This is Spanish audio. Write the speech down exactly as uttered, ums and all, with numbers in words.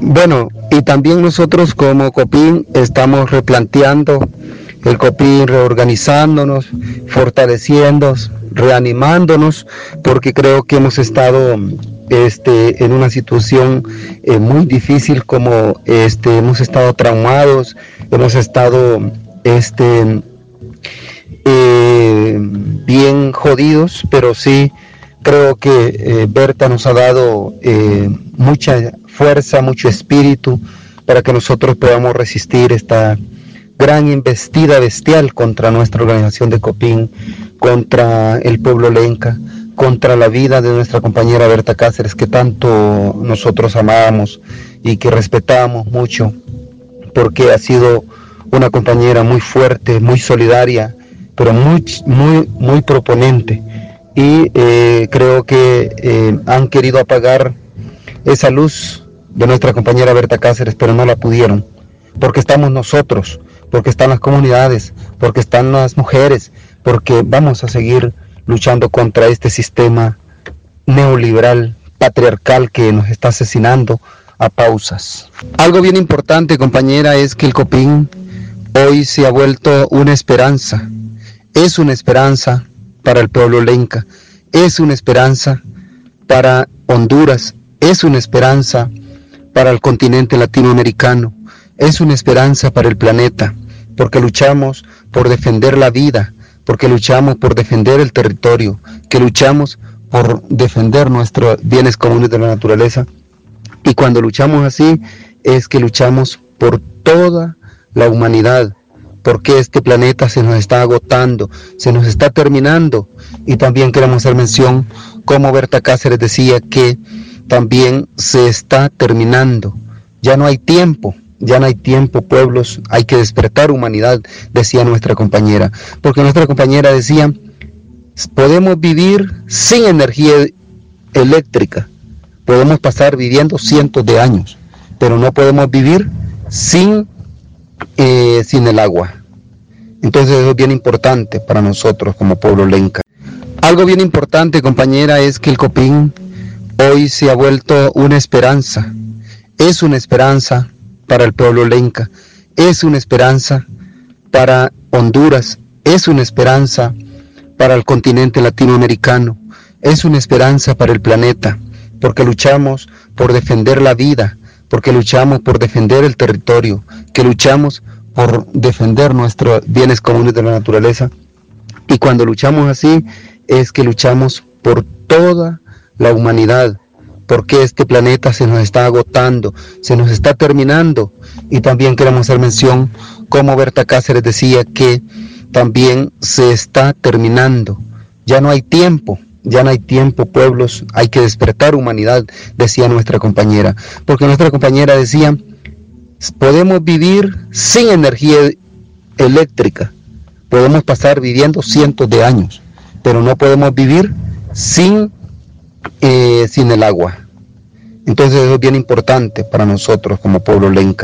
Bueno, y también nosotros como COPIN estamos replanteando el COPIN, reorganizándonos, fortaleciéndonos, reanimándonos, porque creo que hemos estado este, en una situación eh, muy difícil, como este, hemos estado traumados, hemos estado este, eh, bien jodidos, pero sí creo que eh, Berta nos ha dado eh, mucha fuerza, mucho espíritu para que nosotros podamos resistir esta gran embestida bestial contra nuestra organización de COPIN, contra el pueblo lenca, contra la vida de nuestra compañera Berta Cáceres, que tanto nosotros amábamos y que respetamos mucho, porque ha sido una compañera muy fuerte, muy solidaria, pero muy, muy, muy proponente. Y eh, creo que eh, han querido apagar esa luz de nuestra compañera Berta Cáceres, pero no la pudieron, porque estamos nosotros, porque están las comunidades, porque están las mujeres, porque vamos a seguir luchando contra este sistema neoliberal, patriarcal, que nos está asesinando a pausas. Algo bien importante, compañera, es que el COPIN hoy se ha vuelto una esperanza, es una esperanza para el pueblo lenca, es una esperanza para Honduras, es una esperanza para el continente latinoamericano, es una esperanza para el planeta, porque luchamos por defender la vida, porque luchamos por defender el territorio, que luchamos por defender nuestros bienes comunes de la naturaleza, y cuando luchamos así es que luchamos por toda la humanidad, porque este planeta se nos está agotando, se nos está terminando. Y también queremos hacer mención, como Berta Cáceres decía, que también se está terminando. Ya no hay tiempo, ya no hay tiempo, pueblos, hay que despertar humanidad, decía nuestra compañera. Porque nuestra compañera decía, podemos vivir sin energía eléctrica, podemos pasar viviendo cientos de años, pero no podemos vivir sin Eh, sin el agua. Entonces eso es bien importante para nosotros como pueblo lenca. Algo bien importante, compañera, es que el COPIN hoy se ha vuelto una esperanza, es una esperanza para el pueblo lenca, es una esperanza para Honduras, es una esperanza para el continente latinoamericano, es una esperanza para el planeta, porque luchamos por defender la vida, porque luchamos por defender el territorio, que luchamos por defender nuestros bienes comunes de la naturaleza. Y cuando luchamos así, es que luchamos por toda la humanidad, porque este planeta se nos está agotando, se nos está terminando. Y también queremos hacer mención, como Berta Cáceres decía, que también se está terminando. Ya no hay tiempo. Ya no hay tiempo, pueblos, hay que despertar humanidad, decía nuestra compañera. Porque nuestra compañera decía, podemos vivir sin energía eléctrica, podemos pasar viviendo cientos de años, pero no podemos vivir sin, eh, sin el agua. Entonces eso es bien importante para nosotros como pueblo lenca.